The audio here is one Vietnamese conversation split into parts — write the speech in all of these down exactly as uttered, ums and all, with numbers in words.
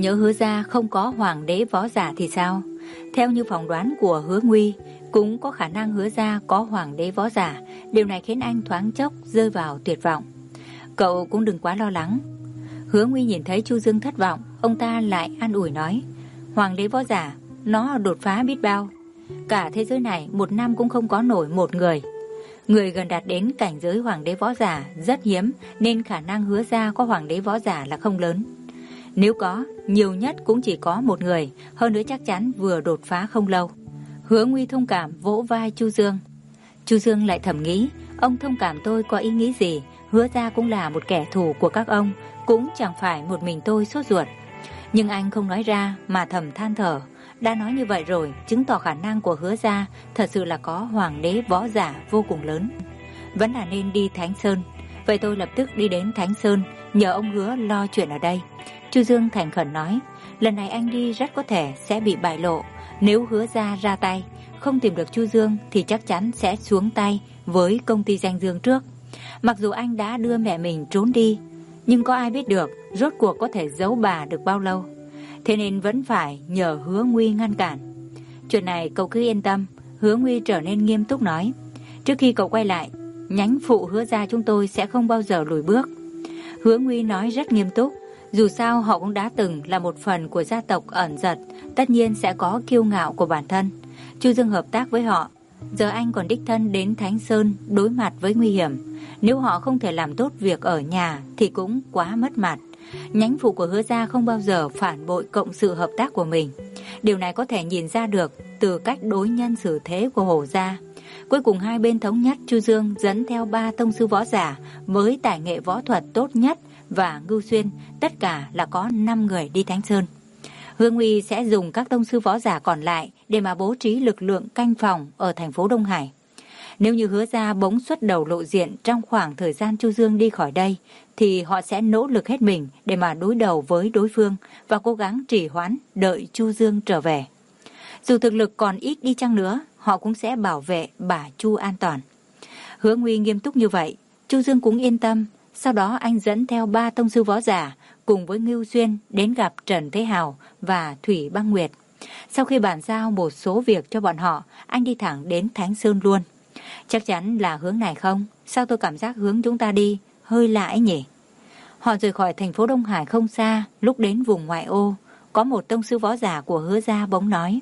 nhớ Hứa gia không có hoàng đế võ giả thì sao? Theo như phỏng đoán của Hứa Nguy, cũng có khả năng Hứa gia có hoàng đế võ giả. Điều này khiến anh thoáng chốc rơi vào tuyệt vọng. Cậu cũng đừng quá lo lắng. Hứa Nguy nhìn thấy Chu Dương thất vọng, ông ta lại an ủi nói, hoàng đế võ giả, nó đột phá biết bao. Cả thế giới này một năm cũng không có nổi một người. Người gần đạt đến cảnh giới hoàng đế võ giả rất hiếm, nên khả năng Hứa gia có hoàng đế võ giả là không lớn. Nếu có, nhiều nhất cũng chỉ có một người, hơn nữa chắc chắn vừa đột phá không lâu. Hứa Nguy thông cảm vỗ vai Chu Dương. Chu Dương lại thầm nghĩ, ông thông cảm tôi có ý nghĩ gì? Hứa gia cũng là một kẻ thù của các ông, cũng chẳng phải một mình tôi sốt ruột. Nhưng anh không nói ra mà thầm than thở. Đã nói như vậy rồi, chứng tỏ khả năng của Hứa gia thật sự là có hoàng đế võ giả vô cùng lớn. Vẫn là nên đi Thánh Sơn. Vậy tôi lập tức đi đến Thánh Sơn, nhờ ông Hứa lo chuyện ở đây. Chu Dương thành khẩn nói, lần này anh đi rất có thể sẽ bị bại lộ. Nếu Hứa gia ra tay, không tìm được Chu Dương thì chắc chắn sẽ xuống tay với công ty danh dương trước. Mặc dù anh đã đưa mẹ mình trốn đi, nhưng có ai biết được rốt cuộc có thể giấu bà được bao lâu. Thế nên vẫn phải nhờ Hứa Nguy ngăn cản. Chuyện này cậu cứ yên tâm. Hứa Nguy trở nên nghiêm túc nói, trước khi cậu quay lại, nhánh phụ Hứa gia chúng tôi sẽ không bao giờ lùi bước. Hứa Nguy nói rất nghiêm túc. Dù sao họ cũng đã từng là một phần của gia tộc ẩn giật, tất nhiên sẽ có kiêu ngạo của bản thân. Chu Dương hợp tác với họ. Giờ anh còn đích thân đến Thánh Sơn đối mặt với nguy hiểm. Nếu họ không thể làm tốt việc ở nhà thì cũng quá mất mặt. Nhánh phụ của Hứa gia không bao giờ phản bội cộng sự hợp tác của mình. Điều này có thể nhìn ra được từ cách đối nhân xử thế của Hổ gia. Cuối cùng hai bên thống nhất Chu Dương dẫn theo ba tông sư võ giả với tài nghệ võ thuật tốt nhất và Ngưu Xuyên, tất cả là có năm người đi Thánh Sơn. Hứa Nguy sẽ dùng các tông sư võ giả còn lại để mà bố trí lực lượng canh phòng ở thành phố Đông Hải. Nếu như Hứa gia bỗng xuất đầu lộ diện trong khoảng thời gian Chu Dương đi khỏi đây, thì họ sẽ nỗ lực hết mình để mà đối đầu với đối phương và cố gắng trì hoãn đợi Chu Dương trở về. Dù thực lực còn ít đi chăng nữa, họ cũng sẽ bảo vệ bà Chu an toàn. Hứa Nguy nghiêm túc như vậy, Chu Dương cũng yên tâm. Sau đó anh dẫn theo ba tông sư võ giả cùng với Ngưu Xuyên đến gặp Trần Thế Hào và Thủy Băng Nguyệt. Sau khi bàn giao một số việc cho bọn họ, anh đi thẳng đến Thánh Sơn luôn. Chắc chắn là hướng này không? Sao tôi cảm giác hướng chúng ta đi hơi lạ ấy nhỉ? Họ rời khỏi thành phố Đông Hải không xa, lúc đến vùng ngoại ô, có một tông sư võ giả của Hứa gia bỗng nói,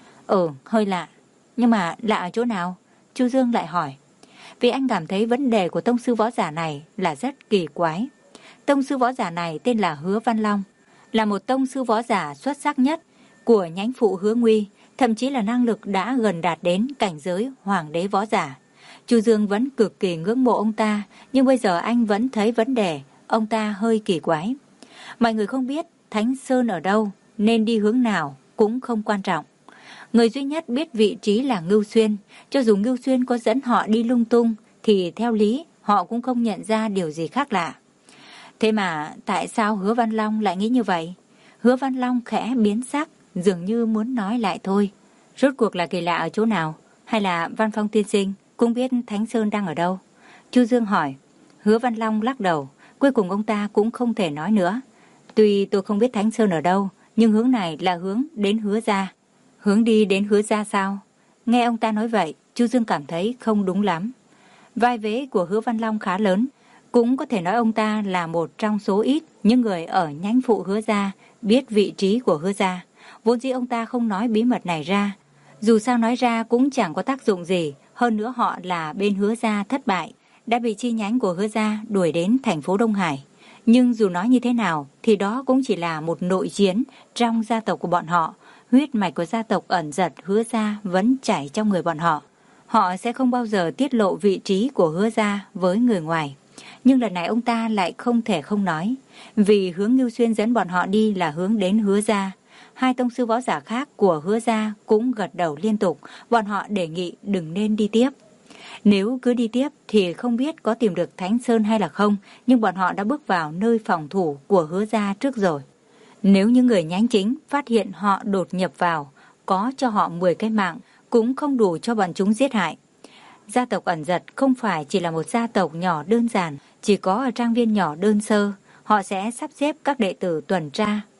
Ừ, hơi lạ. Nhưng mà lạ ở chỗ nào? Chu Dương lại hỏi. Vì anh cảm thấy vấn đề của tông sư võ giả này là rất kỳ quái. Tông sư võ giả này tên là Hứa Văn Long, là một tông sư võ giả xuất sắc nhất của nhánh phụ Hứa Nguy, thậm chí là năng lực đã gần đạt đến cảnh giới hoàng đế võ giả. Chu Dương vẫn cực kỳ ngưỡng mộ ông ta, nhưng bây giờ anh vẫn thấy vấn đề ông ta hơi kỳ quái. Mọi người không biết Thánh Sơn ở đâu, nên đi hướng nào cũng không quan trọng. Người duy nhất biết vị trí là Ngưu Xuyên. Cho dù Ngưu Xuyên có dẫn họ đi lung tung, thì theo lý họ cũng không nhận ra điều gì khác lạ. Thế mà tại sao Hứa Văn Long lại nghĩ như vậy? Hứa Văn Long khẽ biến sắc, dường như muốn nói lại thôi. Rốt cuộc là kỳ lạ ở chỗ nào? Hay là Văn Phong tiên sinh cũng biết Thánh Sơn đang ở đâu? Chu Dương hỏi. Hứa Văn Long lắc đầu. Cuối cùng ông ta cũng không thể nói nữa. Tuy tôi không biết Thánh Sơn ở đâu, nhưng hướng này là hướng đến Hứa gia. Hướng đi đến Hứa gia sao? Nghe ông ta nói vậy, Chu Dương cảm thấy không đúng lắm. Vai vế của Hứa Văn Long khá lớn, cũng có thể nói ông ta là một trong số ít những người ở nhánh phụ Hứa gia biết vị trí của Hứa gia. Vốn dĩ ông ta không nói bí mật này ra. Dù sao nói ra cũng chẳng có tác dụng gì, hơn nữa họ là bên Hứa gia thất bại, đã bị chi nhánh của Hứa gia đuổi đến thành phố Đông Hải. Nhưng dù nói như thế nào thì đó cũng chỉ là một nội chiến trong gia tộc của bọn họ. Huyết mạch của gia tộc ẩn giật Hứa gia vẫn chảy trong người bọn họ. Họ sẽ không bao giờ tiết lộ vị trí của Hứa gia với người ngoài. Nhưng lần này ông ta lại không thể không nói. Vì hướng Ngưu Xuyên dẫn bọn họ đi là hướng đến Hứa gia. Hai tông sư võ giả khác của Hứa gia cũng gật đầu liên tục. Bọn họ đề nghị đừng nên đi tiếp. Nếu cứ đi tiếp thì không biết có tìm được Thánh Sơn hay là không. Nhưng bọn họ đã bước vào nơi phòng thủ của Hứa gia trước rồi. Nếu những người nhánh chính phát hiện họ đột nhập vào, có cho họ mười cái mạng cũng không đủ cho bọn chúng giết hại. Gia tộc ẩn giật không phải chỉ là một gia tộc nhỏ đơn giản, chỉ có ở trang viên nhỏ đơn sơ. Họ sẽ sắp xếp các đệ tử tuần tra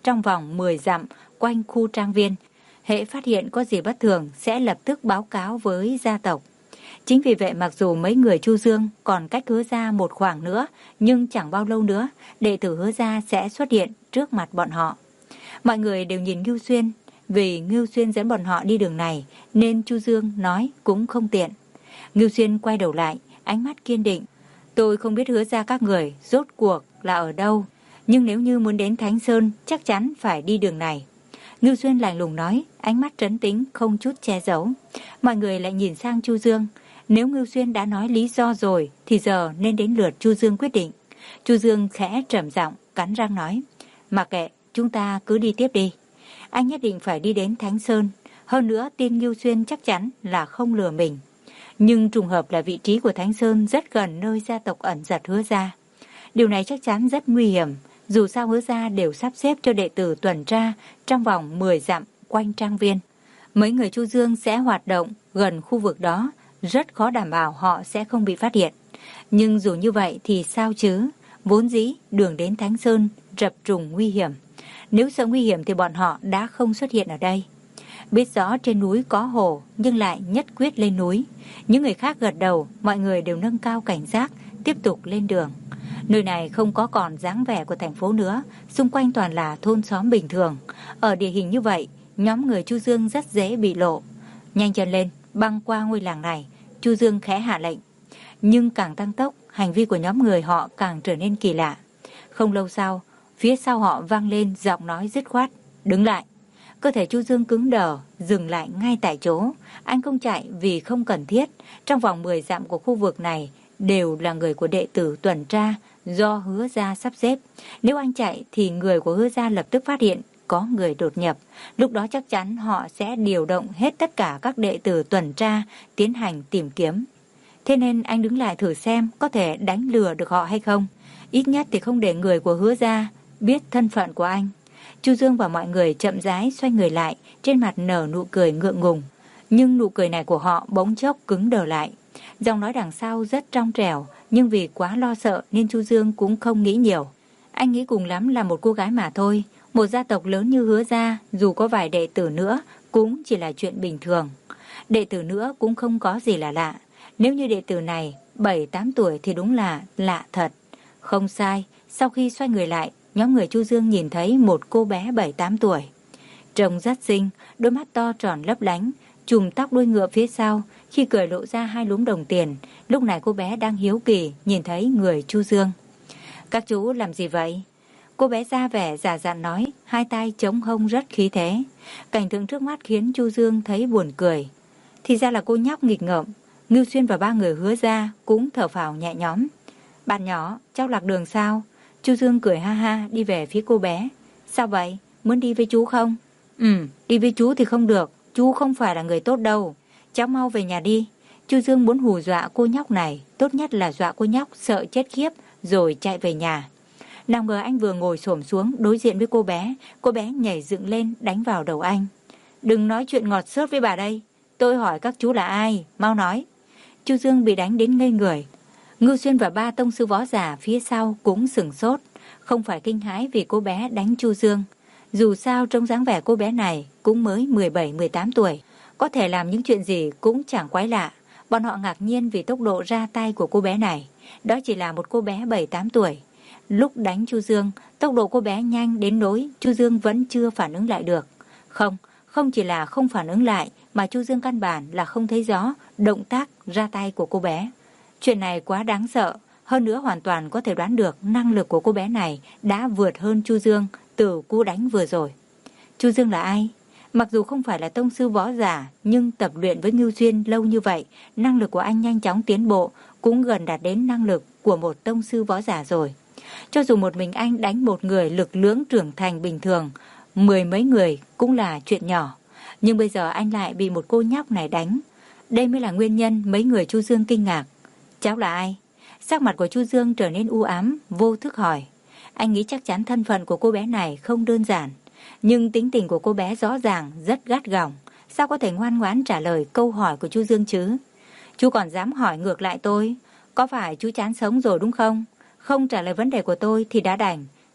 trong vòng mười dặm quanh khu trang viên. Hễ phát hiện có gì bất thường sẽ lập tức báo cáo với gia tộc. Chính vì vậy mặc dù mấy người Chu Dương còn cách Hứa gia một khoảng nữa, nhưng chẳng bao lâu nữa, đệ tử Hứa gia sẽ xuất hiện trước mặt bọn họ. Mọi người đều nhìn Ngưu Xuyên, vì Ngưu Xuyên dẫn bọn họ đi đường này nên Chu Dương nói cũng không tiện. Ngưu Xuyên quay đầu lại, ánh mắt kiên định. Tôi không biết Hứa gia các người rốt cuộc là ở đâu, nhưng nếu như muốn đến Thánh Sơn chắc chắn phải đi đường này. Ngưu Xuyên lạnh lùng nói, ánh mắt trấn tĩnh không chút che giấu. Mọi người lại nhìn sang Chu Dương. Nếu Ngưu Xuyên đã nói lý do rồi thì giờ nên đến lượt Chu Dương quyết định. Chu Dương khẽ trầm giọng cắn răng nói, mặc kệ, chúng ta cứ đi tiếp đi. Anh nhất định phải đi đến Thánh Sơn. Hơn nữa tin Ngưu Xuyên chắc chắn là không lừa mình. Nhưng trùng hợp là vị trí của Thánh Sơn rất gần nơi gia tộc ẩn giật Hứa gia. Điều này chắc chắn rất nguy hiểm. Dù sao Hứa gia đều sắp xếp cho đệ tử tuần tra trong vòng mười dặm quanh trang viên. Mấy người Chu Dương sẽ hoạt động gần khu vực đó, rất khó đảm bảo họ sẽ không bị phát hiện. Nhưng dù như vậy thì sao chứ? Vốn dĩ đường đến Thánh Sơn rập trùng nguy hiểm. Nếu sợ nguy hiểm thì bọn họ đã không xuất hiện ở đây. Biết rõ trên núi có hồ nhưng lại nhất quyết lên núi. Những người khác gật đầu, mọi người đều nâng cao cảnh giác, tiếp tục lên đường. Nơi này không có còn dáng vẻ của thành phố nữa, xung quanh toàn là thôn xóm bình thường. Ở địa hình như vậy, nhóm người Chu Dương rất dễ bị lộ. Nhanh chân lên, băng qua ngôi làng này, Chu Dương khẽ hạ lệnh. Nhưng càng tăng tốc, hành vi của nhóm người họ càng trở nên kỳ lạ. Không lâu sau, phía sau họ vang lên giọng nói dứt khoát, đứng lại. Cơ thể Chu Dương cứng đờ, dừng lại ngay tại chỗ. Anh không chạy vì không cần thiết. Trong vòng mười dặm của khu vực này đều là người của đệ tử tuần tra do Hứa gia sắp xếp. Nếu anh chạy thì người của Hứa gia lập tức phát hiện có người đột nhập. Lúc đó chắc chắn họ sẽ điều động hết tất cả các đệ tử tuần tra tiến hành tìm kiếm. Thế nên anh đứng lại thử xem có thể đánh lừa được họ hay không. Ít nhất thì không để người của Hứa gia biết thân phận của anh. Chu Dương và mọi người chậm rãi xoay người lại, trên mặt nở nụ cười ngượng ngùng. Nhưng nụ cười này của họ bỗng chốc cứng đờ lại. Giọng nói đằng sau rất trong trẻo, nhưng vì quá lo sợ nên Chu Dương cũng không nghĩ nhiều. Anh nghĩ cùng lắm là một cô gái mà thôi. Một gia tộc lớn như Hứa gia, dù có vài đệ tử nữa cũng chỉ là chuyện bình thường. Đệ tử nữa cũng không có gì là lạ. Nếu như đệ tử này bảy tám tuổi thì đúng là lạ thật. Không sai, sau khi xoay người lại, nhóm người Chu Dương nhìn thấy một cô bé bảy tám tuổi. Trông rất xinh, đôi mắt to tròn lấp lánh, chùm tóc đuôi ngựa phía sau, khi cười lộ ra hai lúm đồng tiền. Lúc này cô bé đang hiếu kỳ nhìn thấy người Chu Dương. Các chú làm gì vậy? Cô bé ra vẻ giả dặn nói, hai tay chống hông rất khí thế. Cảnh tượng trước mắt khiến Chu Dương thấy buồn cười. Thì ra là cô nhóc nghịch ngợm. Ngưu Xuyên và ba người Hứa gia cũng thở phào nhẹ nhõm. Bạn nhỏ, cháu lạc đường sao? Chu Dương cười ha ha đi về phía cô bé. Sao vậy? Muốn đi với chú không? Ừ, đi với chú thì không được. Chú không phải là người tốt đâu. Cháu mau về nhà đi. Chu Dương muốn hù dọa cô nhóc này. Tốt nhất là dọa cô nhóc sợ chết khiếp rồi chạy về nhà. Nào ngờ anh vừa ngồi xổm xuống đối diện với cô bé. Cô bé nhảy dựng lên đánh vào đầu anh. Đừng nói chuyện ngọt xớt với bà đây. Tôi hỏi các chú là ai? Mau nói. Chu Dương bị đánh đến ngây người. Ngưu Xuyên và ba tông sư võ giả phía sau cũng sửng sốt. Không phải kinh hãi vì cô bé đánh Chu Dương. Dù sao trong dáng vẻ cô bé này cũng mới mười bảy mười tám tuổi. Có thể làm những chuyện gì cũng chẳng quái lạ. Bọn họ ngạc nhiên vì tốc độ ra tay của cô bé này. Đó chỉ là một cô bé bảy tám tuổi. Lúc đánh Chu Dương, tốc độ cô bé nhanh đến nỗi Chu Dương vẫn chưa phản ứng lại được. Không, không chỉ là không phản ứng lại mà Chu Dương căn bản là không thấy rõ động tác ra tay của cô bé. Chuyện này quá đáng sợ, hơn nữa hoàn toàn có thể đoán được năng lực của cô bé này đã vượt hơn Chu Dương từ cú đánh vừa rồi. Chu Dương là ai? Mặc dù không phải là tông sư võ giả, nhưng tập luyện với Ngưu Xuyên lâu như vậy, năng lực của anh nhanh chóng tiến bộ, cũng gần đạt đến năng lực của một tông sư võ giả rồi. Cho dù một mình anh đánh một người lực lưỡng trưởng thành bình thường, mười mấy người cũng là chuyện nhỏ. Nhưng bây giờ anh lại bị một cô nhóc này đánh. Đây mới là nguyên nhân mấy người Chu Dương kinh ngạc. Cháu là ai? Sắc mặt của Chu Dương trở nên u ám, vô thức hỏi. Anh nghĩ chắc chắn thân phận của cô bé này không đơn giản. Nhưng tính tình của cô bé rõ ràng rất gắt gỏng. Sao có thể ngoan ngoãn trả lời câu hỏi của Chu Dương chứ? Chú còn dám hỏi ngược lại tôi. Có phải chú chán sống rồi đúng không? Không trả lời vấn đề của tôi thì đã đành.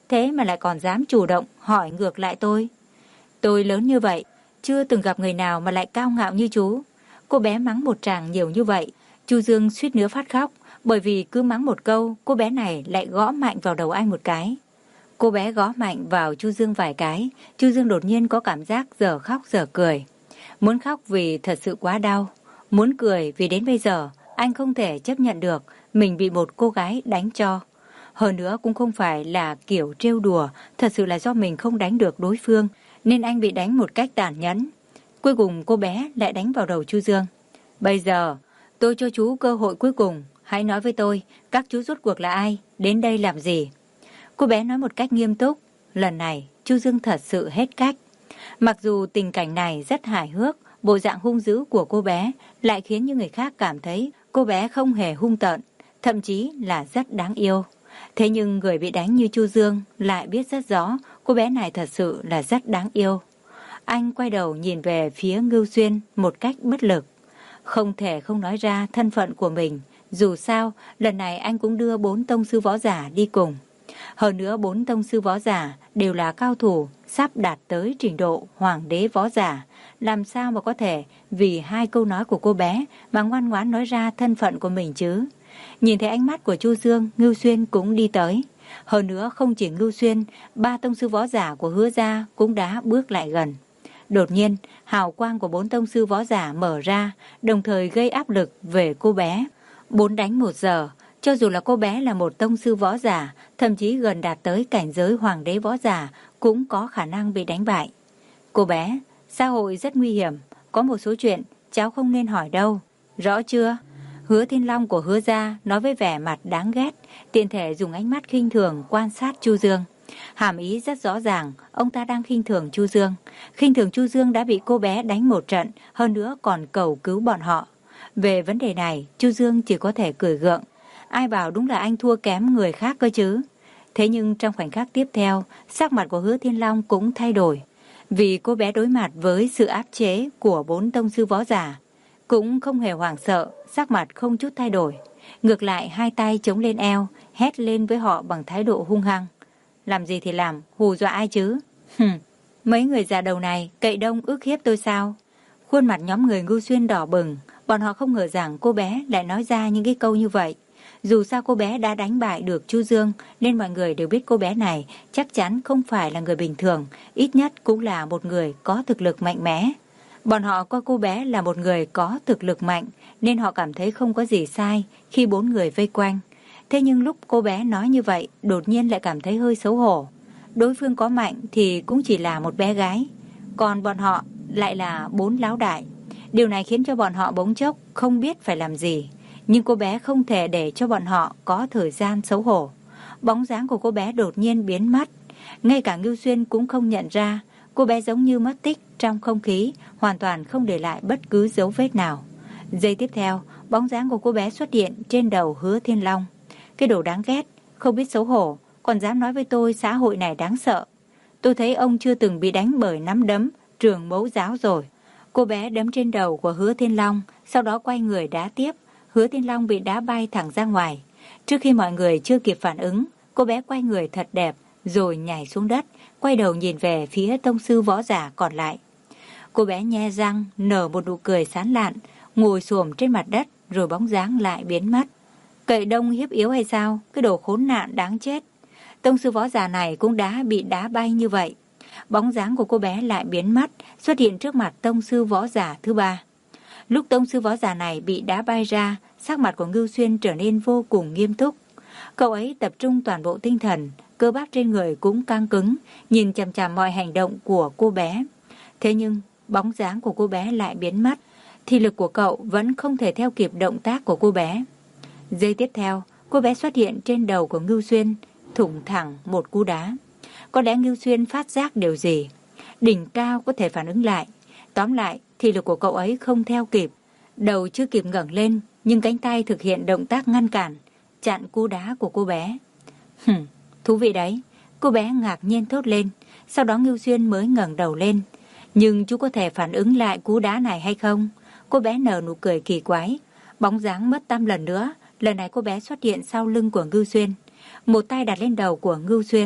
thế mà lại còn dám chủ động hỏi ngược lại tôi. Tôi lớn như vậy, chưa từng gặp người nào mà lại cao ngạo như chú. Cô bé mắng một tràng nhiều như vậy, Chu Dương suýt nữa phát khóc, bởi vì cứ mắng một câu, cô bé này lại gõ mạnh vào đầu anh một cái. Cô bé gõ mạnh vào Chu Dương vài cái, Chu Dương đột nhiên có cảm giác giờ khóc giờ cười. Muốn khóc vì thật sự quá đau, muốn cười vì đến bây giờ anh không thể chấp nhận được mình bị một cô gái đánh cho. Hơn nữa cũng không phải là kiểu trêu đùa, thật sự là do mình không đánh được đối phương, nên anh bị đánh một cách tàn nhẫn. Cuối cùng cô bé lại đánh vào đầu Chu Dương. Bây giờ, tôi cho chú cơ hội cuối cùng, hãy nói với tôi, các chú rốt cuộc là ai, đến đây làm gì? Cô bé nói một cách nghiêm túc, lần này Chu Dương thật sự hết cách. Mặc dù tình cảnh này rất hài hước, bộ dạng hung dữ của cô bé lại khiến những người khác cảm thấy cô bé không hề hung tợn, thậm chí là rất đáng yêu. Thế nhưng người bị đánh như Chu Dương lại biết rất rõ cô bé này thật sự là rất đáng yêu. Anh quay đầu nhìn về phía Ngưu Xuyên một cách bất lực. Không thể không nói ra thân phận của mình. Dù sao, lần này anh cũng đưa bốn tông sư võ giả đi cùng. Hơn nữa bốn tông sư võ giả đều là cao thủ, sắp đạt tới trình độ hoàng đế võ giả. Làm sao mà có thể vì hai câu nói của cô bé mà ngoan ngoãn nói ra thân phận của mình chứ? Nhìn thấy ánh mắt của Chu Dương, Ngưu Xuyên cũng đi tới. Hơn nữa không chỉ Ngưu Xuyên, ba tông sư võ giả của Hứa gia cũng đã bước lại gần. Đột nhiên, hào quang của bốn tông sư võ giả mở ra, đồng thời gây áp lực về cô bé. Bốn đánh một giờ, cho dù là cô bé là một tông sư võ giả, thậm chí gần đạt tới cảnh giới hoàng đế võ giả, cũng có khả năng bị đánh bại. Cô bé, xã hội rất nguy hiểm, có một số chuyện cháu không nên hỏi đâu, rõ chưa? Hứa Thiên Long của Hứa gia nói với vẻ mặt đáng ghét, tiện thể dùng ánh mắt khinh thường quan sát Chu Dương. Hàm ý rất rõ ràng, ông ta đang khinh thường Chu Dương. Khinh thường Chu Dương đã bị cô bé đánh một trận, hơn nữa còn cầu cứu bọn họ. Về vấn đề này, Chu Dương chỉ có thể cười gượng. Ai bảo đúng là anh thua kém người khác cơ chứ. Thế nhưng trong khoảnh khắc tiếp theo, sắc mặt của Hứa Thiên Long cũng thay đổi. Vì cô bé đối mặt với sự áp chế của bốn tông sư võ giả, cũng không hề hoảng sợ, sắc mặt không chút thay đổi. Ngược lại hai tay chống lên eo, hét lên với họ bằng thái độ hung hăng. Làm gì thì làm, hù dọa ai chứ? Hừm, mấy người già đầu này cậy đông ức hiếp tôi sao? Khuôn mặt nhóm người Ngưu Xuyên đỏ bừng, bọn họ không ngờ rằng cô bé lại nói ra những cái câu như vậy. Dù sao cô bé đã đánh bại được Chu Dương, nên mọi người đều biết cô bé này chắc chắn không phải là người bình thường, ít nhất cũng là một người có thực lực mạnh mẽ. Bọn họ coi cô bé là một người có thực lực mạnh, nên họ cảm thấy không có gì sai khi bốn người vây quanh. Thế nhưng lúc cô bé nói như vậy, đột nhiên lại cảm thấy hơi xấu hổ. Đối phương có mạnh thì cũng chỉ là một bé gái, còn bọn họ lại là bốn lão đại. Điều này khiến cho bọn họ bỗng chốc không biết phải làm gì. Nhưng cô bé không thể để cho bọn họ có thời gian xấu hổ. Bóng dáng của cô bé đột nhiên biến mất. Ngay cả Ngưu Xuyên cũng không nhận ra. Cô bé giống như mất tích trong không khí, hoàn toàn không để lại bất cứ dấu vết nào. Giây tiếp theo, bóng dáng của cô bé xuất hiện trên đầu Hứa Thiên Long. Cái đồ đáng ghét, không biết xấu hổ, còn dám nói với tôi xã hội này đáng sợ. Tôi thấy ông chưa từng bị đánh bởi nắm đấm trường mẫu giáo rồi. Cô bé đấm trên đầu của Hứa Thiên Long, sau đó quay người đá tiếp. Hứa Thiên Long bị đá bay thẳng ra ngoài. Trước khi mọi người chưa kịp phản ứng, cô bé quay người thật đẹp, rồi nhảy xuống đất, quay đầu nhìn về phía tông sư võ giả còn lại. Cô bé nhe răng, nở một nụ cười sán lạn, ngồi xổm trên mặt đất, rồi bóng dáng lại biến mất. Cậy đông hiếp yếu hay sao? Cái đồ khốn nạn đáng chết. Tông sư võ giả này cũng đã bị đá bay như vậy. Bóng dáng của cô bé lại biến mất, xuất hiện trước mặt tông sư võ giả thứ ba. Lúc tông sư võ giả này bị đá bay ra, sắc mặt của Ngưu Xuyên trở nên vô cùng nghiêm túc. Cậu ấy tập trung toàn bộ tinh thần, cơ bắp trên người cũng căng cứng, nhìn chằm chằm mọi hành động của cô bé. Thế nhưng, bóng dáng của cô bé lại biến mất, thì lực của cậu vẫn không thể theo kịp động tác của cô bé. Giây tiếp theo, cô bé xuất hiện trên đầu của Ngưu Xuyên, thủng thẳng một cú đá. Có lẽ Ngưu Xuyên phát giác điều gì, đỉnh cao có thể phản ứng lại. Tóm lại, thì lực của cậu ấy không theo kịp. Đầu chưa kịp ngẩng lên, nhưng cánh tay thực hiện động tác ngăn cản, chặn cú đá của cô bé. Hừm, thú vị đấy. Cô bé ngạc nhiên thốt lên. Sau đó Ngưu Xuyên mới ngẩng đầu lên. Nhưng chú có thể phản ứng lại cú đá này hay không? Cô bé nở nụ cười kỳ quái. Bóng dáng mất tăm lần nữa. Lần này cô bé xuất hiện sau lưng của Ngưu Xuyên. Một tay đặt lên đầu của Ngưu Xuyên.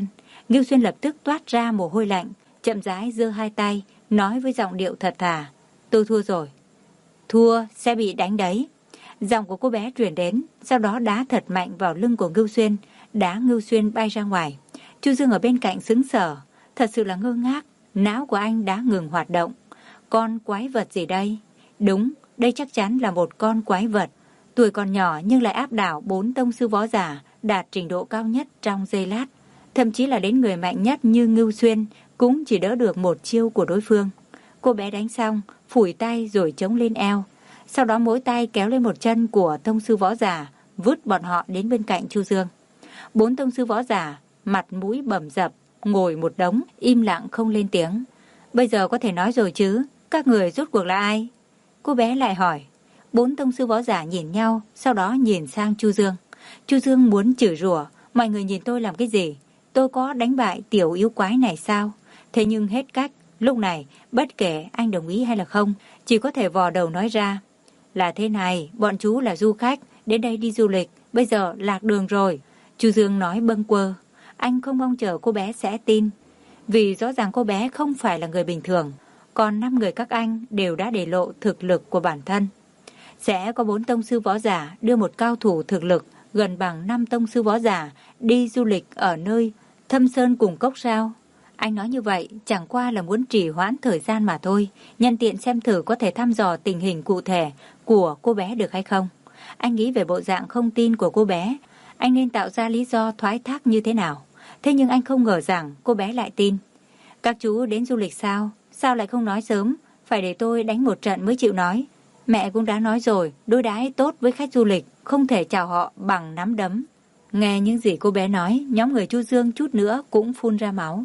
Ngưu Xuyên lập tức toát ra mồ hôi lạnh, chậm rãi giơ hai tay, nói với giọng điệu thật thà. Tôi thua rồi. Thua sẽ bị đánh đấy. Giọng của cô bé truyền đến, sau đó đá thật mạnh vào lưng của Ngưu Xuyên, đá Ngưu Xuyên bay ra ngoài. Chu Dương ở bên cạnh sững sờ, thật sự là ngơ ngác, não của anh đã ngừng hoạt động. Con quái vật gì đây? Đúng, đây chắc chắn là một con quái vật. Tuổi còn nhỏ nhưng lại áp đảo bốn tông sư võ giả, đạt trình độ cao nhất trong giây lát. Thậm chí là đến người mạnh nhất như Ngưu Xuyên cũng chỉ đỡ được một chiêu của đối phương. Cô bé đánh xong, phủi tay rồi chống lên eo. Sau đó mỗi tay kéo lên một chân của tông sư võ giả, vứt bọn họ đến bên cạnh Chu Dương. Bốn tông sư võ giả, mặt mũi bầm dập, ngồi một đống, im lặng không lên tiếng. Bây giờ có thể nói rồi chứ, các người rốt cuộc là ai? Cô bé lại hỏi. Bốn tông sư võ giả nhìn nhau, sau đó nhìn sang Chu Dương. Chu Dương muốn chửi rủa, mọi người nhìn tôi làm cái gì? Tôi có đánh bại tiểu yêu quái này sao? Thế nhưng hết cách, lúc này, bất kể anh đồng ý hay là không, chỉ có thể vò đầu nói ra. Là thế này, bọn chú là du khách, đến đây đi du lịch, bây giờ lạc đường rồi. Chu Dương nói bâng quơ. Anh không mong chờ cô bé sẽ tin, vì rõ ràng cô bé không phải là người bình thường. Còn năm người các anh đều đã để lộ thực lực của bản thân. Sẽ có bốn tông sư võ giả đưa một cao thủ thực lực gần bằng năm tông sư võ giả đi du lịch ở nơi thâm sơn cùng cốc sao? Anh nói như vậy chẳng qua là muốn trì hoãn thời gian mà thôi, nhân tiện xem thử có thể thăm dò tình hình cụ thể của cô bé được hay không. Anh nghĩ về bộ dạng không tin của cô bé, anh nên tạo ra lý do thoái thác như thế nào. Thế nhưng anh không ngờ rằng cô bé lại tin. Các chú đến du lịch sao? Sao lại không nói sớm? Phải để tôi đánh một trận mới chịu nói. Mẹ cũng đã nói rồi, đối đãi tốt với khách du lịch, không thể chào họ bằng nắm đấm. Nghe những gì cô bé nói, nhóm người Chu Dương chút nữa cũng phun ra máu.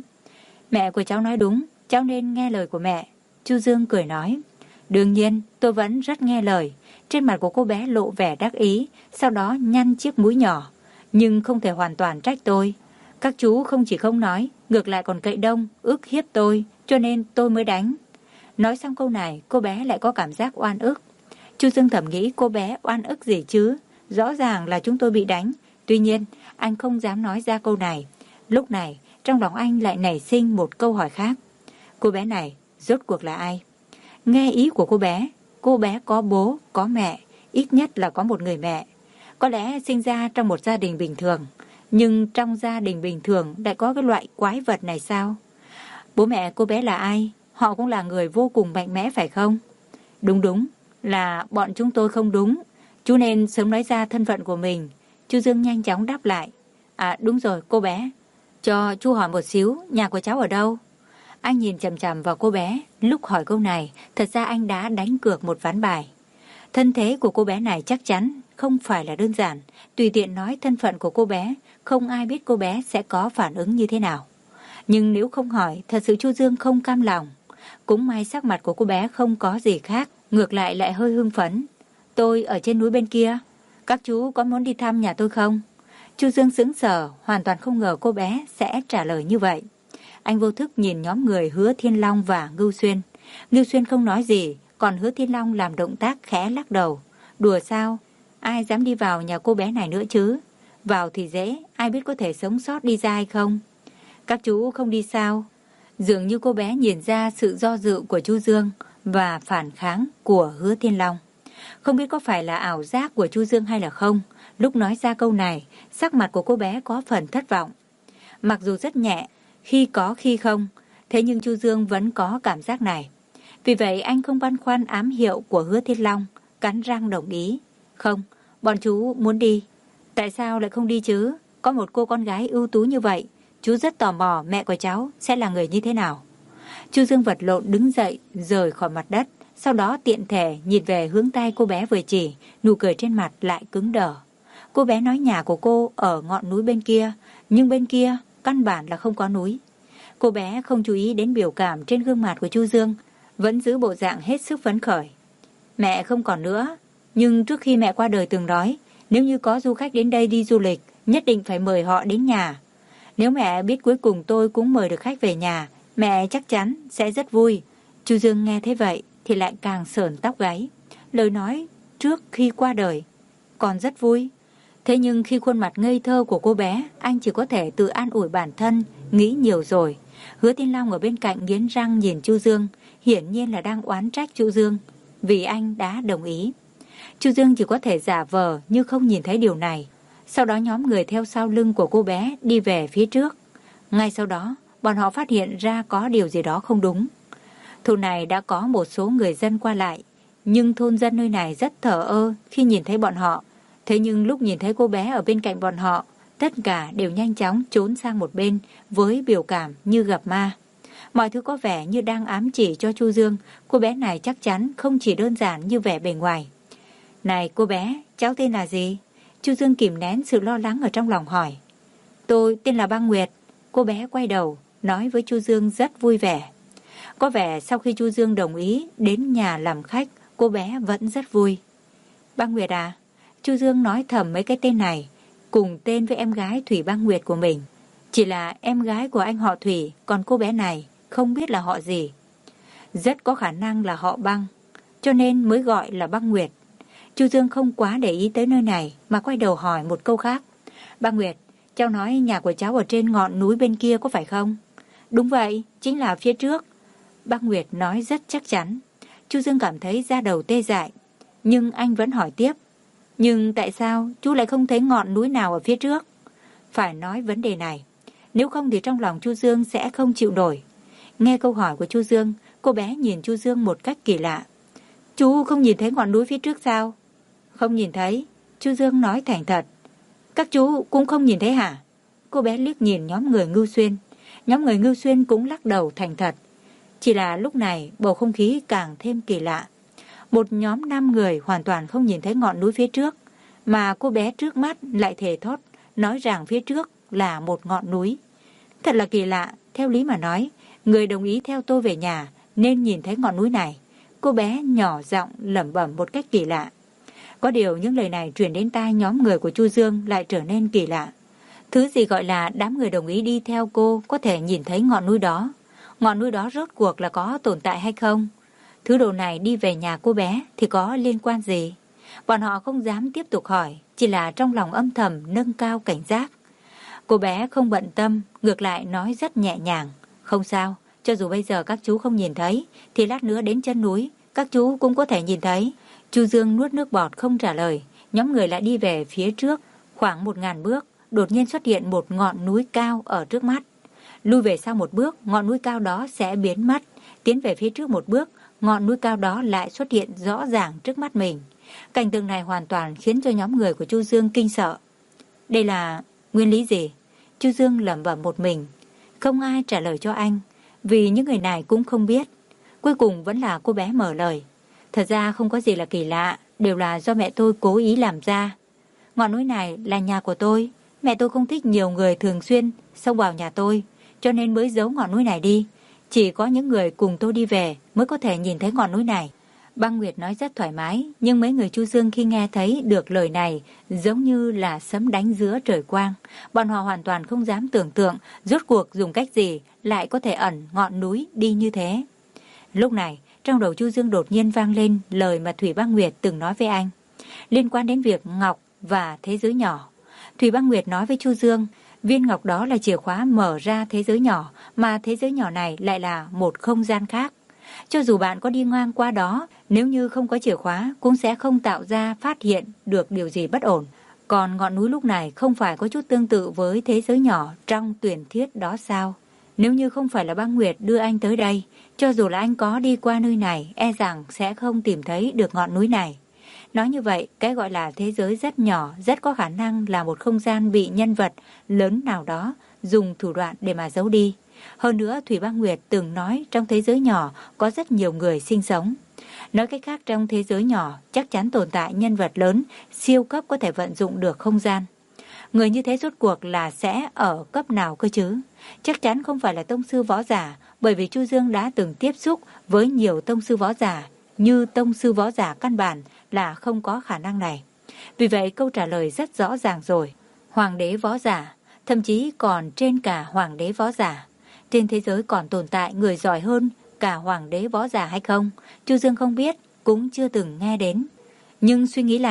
Mẹ của cháu nói đúng, cháu nên nghe lời của mẹ. Chu Dương cười nói. Đương nhiên, tôi vẫn rất nghe lời. Trên mặt của cô bé lộ vẻ đắc ý, sau đó nhăn chiếc mũi nhỏ. Nhưng không thể hoàn toàn trách tôi. Các chú không chỉ không nói, ngược lại còn cậy đông, ức hiếp tôi, cho nên tôi mới đánh. Nói xong câu này, cô bé lại có cảm giác oan ức. Chu Dương thầm nghĩ cô bé oan ức gì chứ? Rõ ràng là chúng tôi bị đánh. Tuy nhiên, anh không dám nói ra câu này. Lúc này, trong lòng anh lại nảy sinh một câu hỏi khác. Cô bé này, rốt cuộc là ai? Nghe ý của cô bé, cô bé có bố, có mẹ, ít nhất là có một người mẹ. Có lẽ sinh ra trong một gia đình bình thường. Nhưng trong gia đình bình thường lại có cái loại quái vật này sao? Bố mẹ cô bé là ai? Họ cũng là người vô cùng mạnh mẽ phải không? Đúng đúng, là bọn chúng tôi không đúng. Chú nên sớm nói ra thân phận của mình. Chu Dương nhanh chóng đáp lại. À đúng rồi cô bé. Cho chú hỏi một xíu, nhà của cháu ở đâu? Anh nhìn chằm chằm vào cô bé. Lúc hỏi câu này, thật ra anh đã đánh cược một ván bài. Thân thế của cô bé này chắc chắn không phải là đơn giản. Tùy tiện nói thân phận của cô bé, không ai biết cô bé sẽ có phản ứng như thế nào. Nhưng nếu không hỏi, thật sự Chu Dương không cam lòng. Cũng may sắc mặt của cô bé không có gì khác, ngược lại lại hơi hưng phấn. Tôi ở trên núi bên kia, các chú có muốn đi thăm nhà tôi không? Chu Dương sững sờ, hoàn toàn không ngờ cô bé sẽ trả lời như vậy. Anh vô thức nhìn nhóm người Hứa Thiên Long và Ngưu Xuyên. Ngưu Xuyên không nói gì, còn Hứa Thiên Long làm động tác khẽ lắc đầu. Đùa sao? Ai dám đi vào nhà cô bé này nữa chứ? Vào thì dễ, ai biết có thể sống sót đi ra hay không? Các chú không đi sao? Dường như cô bé nhìn ra sự do dự của Chu Dương và phản kháng của Hứa Thiên Long. Không biết có phải là ảo giác của Chu Dương hay là không, lúc nói ra câu này, sắc mặt của cô bé có phần thất vọng. Mặc dù rất nhẹ, khi có khi không, thế nhưng Chu Dương vẫn có cảm giác này. Vì vậy anh không băn khoăn ám hiệu của Hứa Thiên Long, cắn răng đồng ý. Không, bọn chú muốn đi. Tại sao lại không đi chứ? Có một cô con gái ưu tú như vậy, chú rất tò mò mẹ của cháu sẽ là người như thế nào. Chu Dương vật lộn đứng dậy, rời khỏi mặt đất, sau đó tiện thể nhìn về hướng tay cô bé vừa chỉ, nụ cười trên mặt lại cứng đờ. Cô bé nói nhà của cô ở ngọn núi bên kia, nhưng bên kia căn bản là không có núi. Cô bé không chú ý đến biểu cảm trên gương mặt của Chu Dương, vẫn giữ bộ dạng hết sức phấn khởi. Mẹ không còn nữa, nhưng trước khi mẹ qua đời từng nói, nếu như có du khách đến đây đi du lịch, nhất định phải mời họ đến nhà. Nếu mẹ biết cuối cùng tôi cũng mời được khách về nhà, mẹ chắc chắn sẽ rất vui. Chu Dương nghe thế vậy thì lại càng sởn tóc gáy. Lời nói trước khi qua đời còn rất vui. Thế nhưng khi khuôn mặt ngây thơ của cô bé, anh chỉ có thể tự an ủi bản thân, nghĩ nhiều rồi. Hứa Tiên Long ở bên cạnh nghiến răng nhìn Chu Dương, hiển nhiên là đang oán trách Chu Dương vì anh đã đồng ý. Chu Dương chỉ có thể giả vờ như không nhìn thấy điều này. Sau đó nhóm người theo sau lưng của cô bé đi về phía trước. Ngay sau đó, bọn họ phát hiện ra có điều gì đó không đúng. Thôn này đã có một số người dân qua lại, nhưng thôn dân nơi này rất thờ ơ khi nhìn thấy bọn họ. Thế nhưng lúc nhìn thấy cô bé ở bên cạnh bọn họ, tất cả đều nhanh chóng trốn sang một bên với biểu cảm như gặp ma. Mọi thứ có vẻ như đang ám chỉ cho Chu Dương, cô bé này chắc chắn không chỉ đơn giản như vẻ bề ngoài. Này cô bé, cháu tên là gì? Chu Dương kìm nén sự lo lắng ở trong lòng hỏi. Tôi tên là Băng Nguyệt. Cô bé quay đầu, nói với Chu Dương rất vui vẻ. Có vẻ sau khi Chu Dương đồng ý đến nhà làm khách, cô bé vẫn rất vui. Băng Nguyệt à? Chu Dương nói thầm mấy cái tên này, cùng tên với em gái Thủy Băng Nguyệt của mình. Chỉ là em gái của anh họ Thủy, còn cô bé này không biết là họ gì. Rất có khả năng là họ Băng, cho nên mới gọi là Băng Nguyệt. Chu Dương không quá để ý tới nơi này mà quay đầu hỏi một câu khác. Băng Nguyệt, cháu nói nhà của cháu ở trên ngọn núi bên kia có phải không? Đúng vậy, chính là phía trước. Băng Nguyệt nói rất chắc chắn. Chu Dương cảm thấy da đầu tê dại, nhưng anh vẫn hỏi tiếp. Nhưng tại sao chú lại không thấy ngọn núi nào ở phía trước? Phải nói vấn đề này, nếu không thì trong lòng Chu Dương sẽ không chịu nổi. Nghe câu hỏi của Chu Dương, cô bé nhìn Chu Dương một cách kỳ lạ. Chú không nhìn thấy ngọn núi phía trước sao? Không nhìn thấy, Chu Dương nói thành thật. Các chú cũng không nhìn thấy hả? Cô bé liếc nhìn nhóm người Ngưu Xuyên. Nhóm người Ngưu Xuyên cũng lắc đầu thành thật. Chỉ là lúc này bầu không khí càng thêm kỳ lạ. Một nhóm năm người hoàn toàn không nhìn thấy ngọn núi phía trước, mà cô bé trước mắt lại thề thốt nói rằng phía trước là một ngọn núi. Thật là kỳ lạ, theo lý mà nói, người đồng ý theo tôi về nhà nên nhìn thấy ngọn núi này. Cô bé nhỏ giọng lẩm bẩm một cách kỳ lạ. Có điều những lời này truyền đến tai nhóm người của Chu Dương lại trở nên kỳ lạ. Thứ gì gọi là đám người đồng ý đi theo cô có thể nhìn thấy ngọn núi đó? Ngọn núi đó rốt cuộc là có tồn tại hay không? Thứ đồ này đi về nhà cô bé thì có liên quan gì? Bọn họ không dám tiếp tục hỏi, chỉ là trong lòng âm thầm nâng cao cảnh giác. Cô bé không bận tâm, ngược lại nói rất nhẹ nhàng. Không sao, cho dù bây giờ các chú không nhìn thấy, thì lát nữa đến chân núi, các chú cũng có thể nhìn thấy. Chu Dương nuốt nước bọt không trả lời. Nhóm người lại đi về phía trước, khoảng một ngàn bước, đột nhiên xuất hiện một ngọn núi cao ở trước mắt. Lui về sau một bước, ngọn núi cao đó sẽ biến mất. Tiến về phía trước một bước, ngọn núi cao đó lại xuất hiện rõ ràng trước mắt mình. Cảnh tượng này hoàn toàn khiến cho nhóm người của Chu Dương kinh sợ. Đây là nguyên lý gì? Chu Dương lẩm bẩm một mình. Không ai trả lời cho anh, vì những người này cũng không biết. Cuối cùng vẫn là cô bé mở lời. Thật ra không có gì là kỳ lạ, đều là do mẹ tôi cố ý làm ra. Ngọn núi này là nhà của tôi. Mẹ tôi không thích nhiều người thường xuyên xông vào nhà tôi, cho nên mới giấu ngọn núi này đi. Chỉ có những người cùng tôi đi về mới có thể nhìn thấy ngọn núi này. Băng Nguyệt nói rất thoải mái, nhưng mấy người Chu Dương khi nghe thấy được lời này giống như là sấm đánh giữa trời quang. Bọn họ hoàn toàn không dám tưởng tượng rốt cuộc dùng cách gì lại có thể ẩn ngọn núi đi như thế. Lúc này, trong đầu Chu Dương đột nhiên vang lên lời mà Thủy Băng Nguyệt từng nói với anh, liên quan đến việc ngọc và thế giới nhỏ. Thủy Băng Nguyệt nói với Chu Dương, viên ngọc đó là chìa khóa mở ra thế giới nhỏ, mà thế giới nhỏ này lại là một không gian khác. Cho dù bạn có đi ngang qua đó, nếu như không có chìa khóa cũng sẽ không tạo ra phát hiện được điều gì bất ổn. Còn ngọn núi lúc này không phải có chút tương tự với thế giới nhỏ trong truyền thuyết đó sao? Nếu như không phải là Băng Nguyệt đưa anh tới đây, cho dù là anh có đi qua nơi này, e rằng sẽ không tìm thấy được ngọn núi này. Nói như vậy, cái gọi là thế giới rất nhỏ, rất có khả năng là một không gian bị nhân vật lớn nào đó dùng thủ đoạn để mà giấu đi. Hơn nữa, Thủy Băng Nguyệt từng nói trong thế giới nhỏ có rất nhiều người sinh sống. Nói cách khác, trong thế giới nhỏ chắc chắn tồn tại nhân vật lớn, siêu cấp có thể vận dụng được không gian. Người như thế rốt cuộc là sẽ ở cấp nào cơ chứ? Chắc chắn không phải là tông sư võ giả, bởi vì Chu Dương đã từng tiếp xúc với nhiều tông sư võ giả, như tông sư võ giả căn bản là không có khả năng này. Vì vậy câu trả lời rất rõ ràng rồi. Hoàng đế võ giả, thậm chí còn trên cả hoàng đế võ giả. Trên thế giới còn tồn tại người giỏi hơn cả hoàng đế võ giả hay không? Chu Dương không biết, cũng chưa từng nghe đến. Nhưng suy nghĩ lại,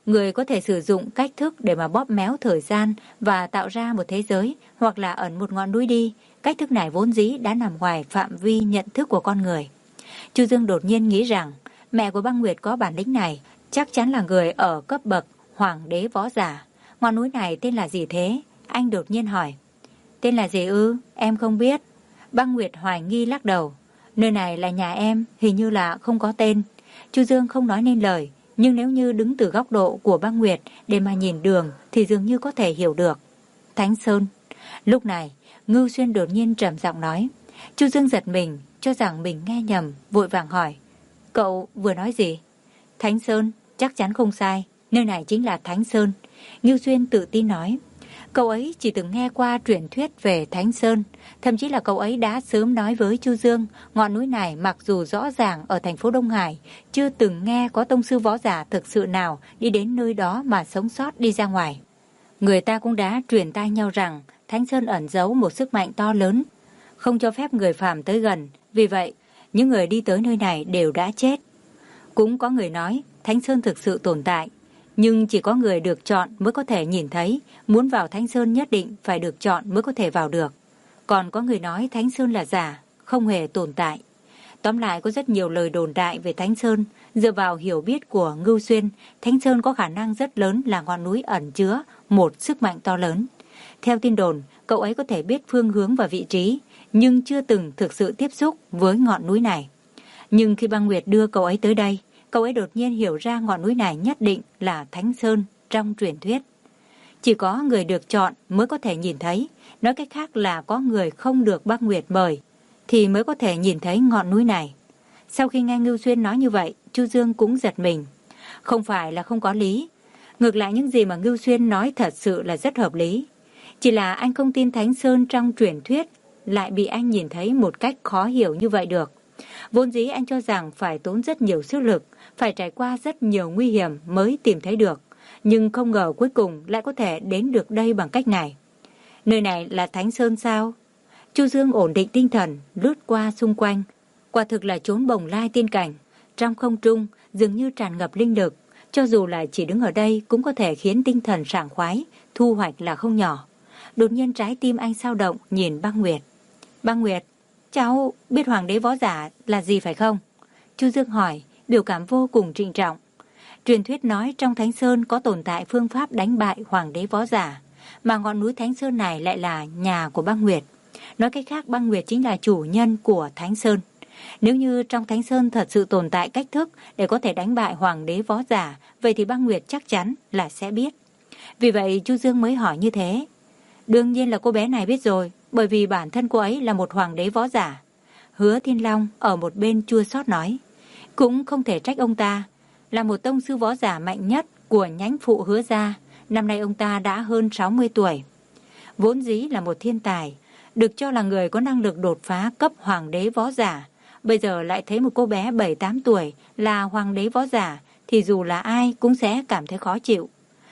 Người có thể sử dụng cách thức để mà bóp méo thời gian và tạo ra một thế giới hoặc là ẩn một ngọn núi đi. Cách thức này vốn dĩ đã nằm ngoài phạm vi nhận thức của con người. Chu Dương đột nhiên nghĩ rằng mẹ của Băng Nguyệt có bản lĩnh này, chắc chắn là người ở cấp bậc hoàng đế võ giả. Ngọn núi này tên là gì thế? Anh đột nhiên hỏi. Tên là gì ư? Em không biết. Băng Nguyệt hoài nghi lắc đầu. Nơi này là nhà em, hình như là không có tên. Chu Dương không nói nên lời, nhưng nếu như đứng từ góc độ của Băng Nguyệt để mà nhìn đường thì dường như có thể hiểu được. Thánh Sơn. Lúc này, Ngưu Xuyên đột nhiên trầm giọng nói. Chu Dương giật mình, cho rằng mình nghe nhầm, vội vàng hỏi. Cậu vừa nói gì? Thánh Sơn, chắc chắn không sai. Nơi này chính là Thánh Sơn. Ngưu Xuyên tự tin nói. Cậu ấy chỉ từng nghe qua truyền thuyết về Thánh Sơn. Thậm chí là cậu ấy đã sớm nói với Chu Dương, ngọn núi này mặc dù rõ ràng ở thành phố Đông Hải, chưa từng nghe có tông sư võ giả thực sự nào đi đến nơi đó mà sống sót đi ra ngoài. Người ta cũng đã truyền tai nhau rằng Thánh Sơn ẩn giấu một sức mạnh to lớn, không cho phép người phàm tới gần. Vì vậy, những người đi tới nơi này đều đã chết. Cũng có người nói Thánh Sơn thực sự tồn tại, nhưng chỉ có người được chọn mới có thể nhìn thấy. Muốn vào Thánh Sơn nhất định phải được chọn mới có thể vào được. Còn có người nói Thánh Sơn là giả, không hề tồn tại. Tóm lại có rất nhiều lời đồn đại về Thánh Sơn. Dựa vào hiểu biết của Ngưu Xuyên, Thánh Sơn có khả năng rất lớn là ngọn núi ẩn chứa một sức mạnh to lớn. Theo tin đồn, cậu ấy có thể biết phương hướng và vị trí, nhưng chưa từng thực sự tiếp xúc với ngọn núi này. Nhưng khi Băng Nguyệt đưa cậu ấy tới đây, cậu ấy đột nhiên hiểu ra ngọn núi này nhất định là Thánh Sơn trong truyền thuyết. Chỉ có người được chọn mới có thể nhìn thấy, nói cách khác là có người không được Băng Nguyệt mời thì mới có thể nhìn thấy ngọn núi này. Sau khi nghe Ngưu Xuyên nói như vậy, Chu Dương cũng giật mình. Không phải là không có lý, ngược lại những gì mà Ngưu Xuyên nói thật sự là rất hợp lý. Chỉ là anh không tin Thánh Sơn trong truyền thuyết lại bị anh nhìn thấy một cách khó hiểu như vậy được. Vốn dĩ anh cho rằng phải tốn rất nhiều sức lực, phải trải qua rất nhiều nguy hiểm mới tìm thấy được, nhưng không ngờ cuối cùng lại có thể đến được đây bằng cách này. Nơi này là Thánh Sơn sao? Chu Dương ổn định tinh thần, lướt qua xung quanh. Quả thực là chốn bồng lai tiên cảnh. Trong không trung dường như tràn ngập linh lực, cho dù là chỉ đứng ở đây cũng có thể khiến tinh thần sảng khoái, thu hoạch là không nhỏ. Đột nhiên trái tim anh sao động nhìn Băng Nguyệt. Băng Nguyệt, cháu biết hoàng đế võ giả là gì phải không? Chu Dương hỏi, biểu cảm vô cùng trịnh trọng. Truyền thuyết nói trong Thánh Sơn có tồn tại phương pháp đánh bại hoàng đế võ giả, mà ngọn núi Thánh Sơn này lại là nhà của Băng Nguyệt. Nói cách khác, Băng Nguyệt chính là chủ nhân của Thánh Sơn. Nếu như trong Thánh Sơn thật sự tồn tại cách thức để có thể đánh bại hoàng đế võ giả, vậy thì Băng Nguyệt chắc chắn là sẽ biết. Vì vậy Chu Dương mới hỏi như thế. Đương nhiên là cô bé này biết rồi, bởi vì bản thân cô ấy là một hoàng đế võ giả. Hứa Thiên Long ở một bên chua xót nói. Cũng không thể trách ông ta, là một tông sư võ giả mạnh nhất của nhánh phụ Hứa gia. Năm nay ông ta đã hơn sáu mươi tuổi. Vốn dĩ là một thiên tài, được cho là người có năng lực đột phá cấp hoàng đế võ giả. Bây giờ lại thấy một cô bé bảy tám tuổi là hoàng đế võ giả, thì dù là ai cũng sẽ cảm thấy khó chịu.